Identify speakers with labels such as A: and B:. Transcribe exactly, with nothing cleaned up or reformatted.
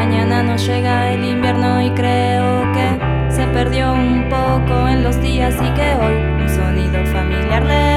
A: mañana nos llega el invierno y creo que se perdió un poco en los días y que hoy un sonido familiar le